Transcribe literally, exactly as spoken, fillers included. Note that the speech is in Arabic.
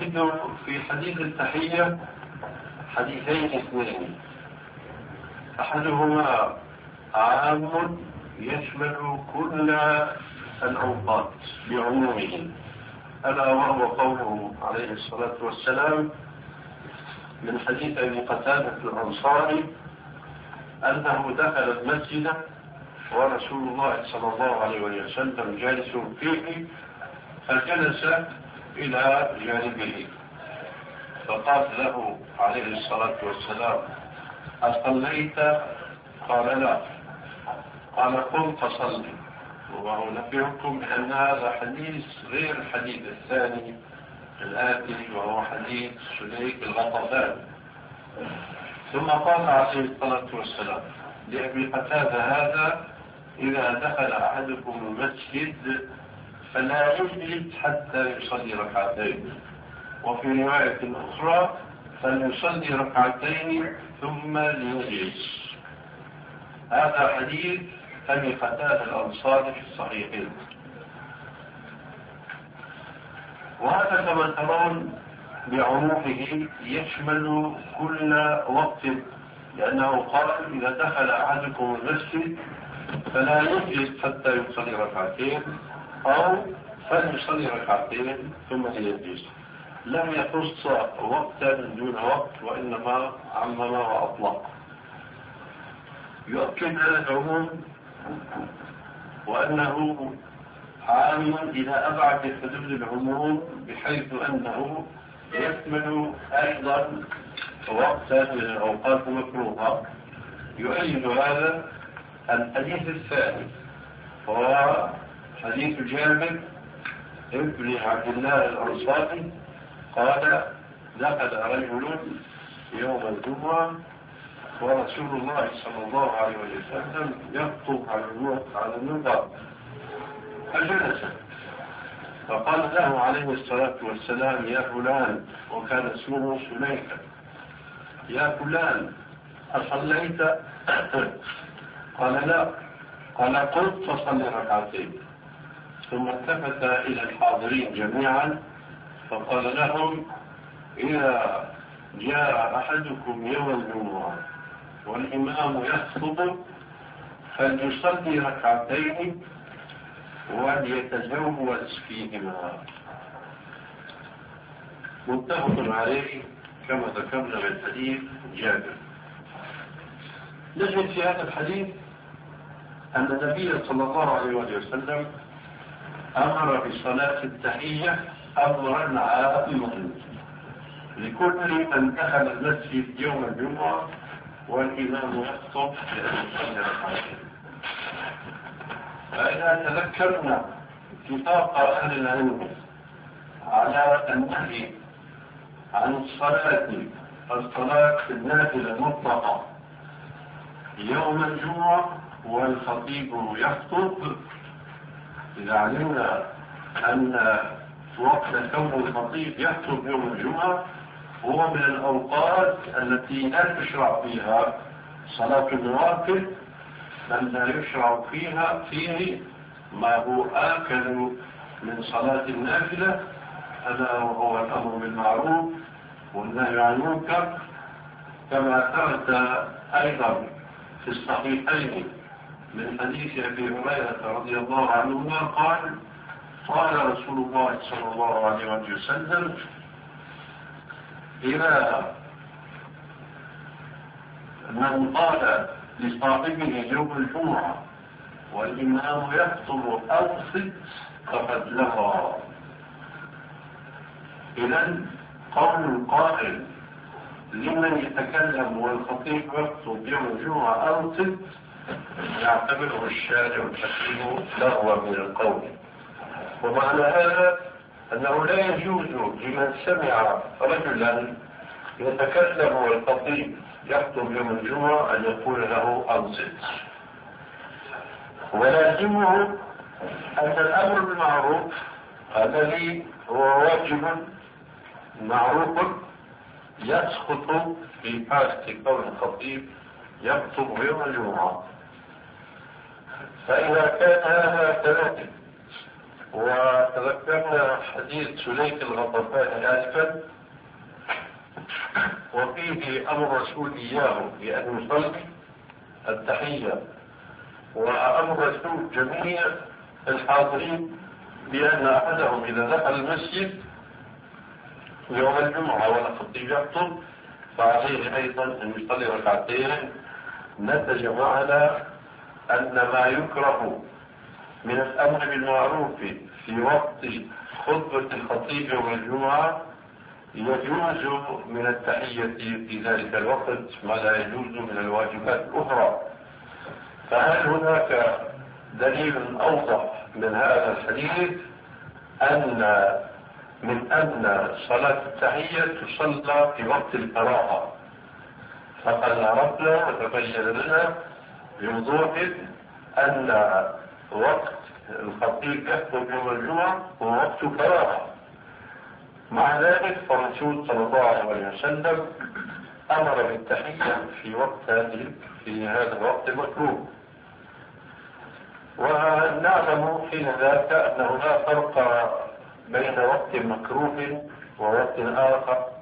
نجد في حديث التحية حديثين اثنين، أحدهما عام يشمل كل الأوقات بعمومه، ألا وهو قوله عليه الصلاة والسلام من حديث أبي قتادة الأنصاري أنه دخل المسجد ورسول الله صلى الله عليه وسلم جالس فيه، فجلس إلى جانبه فقال له عليه الصلاة والسلام أصليت؟ قال لا. قال قم فصلي. وأنبهكم بأن هذا حديث غير الحديث الثاني الآتي وهو حديث سليك الغطفان. ثم قال عليه الصلاة والسلام لأبي قتادة هذا إذا دخل أحدكم المسجد فلا يجلس حتى يصلي ركعتين، وفي رواية أخرى فليصلي ركعتين ثم ليجلس. هذا حديث أبي قتادة الأنصاري في الصحيحين. وهذا كما ترون بعمومه يشمل كل وقت، لأنه قال إذا دخل أحدكم المسجد فلا يجلس حتى يصلي ركعتين أو فليصلي ركعتين ثم يجلس. لم يخص وقتا دون وقت، وإنما عمم وأطلق. يؤكد على العموم وأنه عام إذا أبعد حدود العموم، بحيث أنه يشمل أيضا وقتا من الأوقات المكروهة. يؤيد هذا الحديث الثاني وهو حديث جابر ابن عبد الله الأنصاري قال دخل رجل يوم الجمعة ورسول الله صلى الله عليه وسلم يخطب على المنبر فجلس، فقال له عليه الصلاة والسلام يا فلان، وكان اسمه سليكا، يا فلان أصليت؟ قال لا. قال قلت فصلي ركعتين. ثم التفت إلى الحاضرين جميعا فقال لهم إذا جاء أحدكم يوم الجمعة والإمام يخطب فليصلي ركعتين وليتجوز فيهما. متفق عليه كما ذكرنا من حديث جابر. نجد في هذا الحديث أن النبي صلى الله عليه وسلم أمر بصلاة التحية أمرا عاما لكل من دخل المسجد يوم الجمعة والإمام يخطب لأن يصلي ركعتين. فإذا تذكرنا اتفاق أهل العلم على النهي عن الصلاة الصلاة في النافلة المطلقة يوم الجمعة والخطيب يخطب، إذا علمنا أن وقت كون الخطيب يخطب يوم الجمعة هو من الأوقات التي لا يشرع فيها صلاة النوافل، بل لا يشرع فيها فيه ما هو آكل من صلاة النافلة، ألا وهو الأمر بالمعروف والنهي عن المنكر، كما ثبت أيضا في الصحيحين من حديث أبي هريرة رضي الله عنه قال قال رسول الله صلى الله عليه وسلم إذا من قال لصاحبه يوم الجمعة والإمام يخطب أوسط فقد لغى. إذن قول القائل لمن يتكلم والخطيب يخطب يوم الجمعة أوسط يعتبره الشارع الحكيم لغوا من القول. ومعنى هذا أنه لا يجوز لمن سمع رجلا يتكلم والخطيب يخطب يوم الجمعة أن يقول له أنصت. ولازمه أن الأمر بالمعروف الذي هو واجب معروف يسقط في حالة كون الخطيب يخطب يوم الجمعة. فإذا كان هذا كذلك وتذكرنا حديث سليك الغطفاني آسفا، وفيه أمر الرسول إياه بأن يصلي التحية، وأمر الرسول جميع الحاضرين بأن أحدهم إذا دخل المسجد يوم الجمعة والخطيب يخطب فعليه أيضا أن يصلي ركعتين. نتج معنا أن ما يكره من الأمر بالمعروف في وقت خطبة الخطيب يوم الجمعة يجوز من التحية في ذلك الوقت ما لا يجوز من الواجبات الأخرى. فهل هناك دليل أوضح من هذا الحديث أن من أن صلاة التحية تصلى في وقت القراءة؟ فقد عرفنا وتبين لنا بوضوح أن وقت الخطيب يخطب يوم الجمعة هو وقت قراءة. مع ذلك فالرسول صلى الله عليه وسلم أمر بالتحية في وقت هذه في هذا الوقت المكروه. ونعلم حين ذاك أن هناك فرق بين وقت مكروه ووقت آخر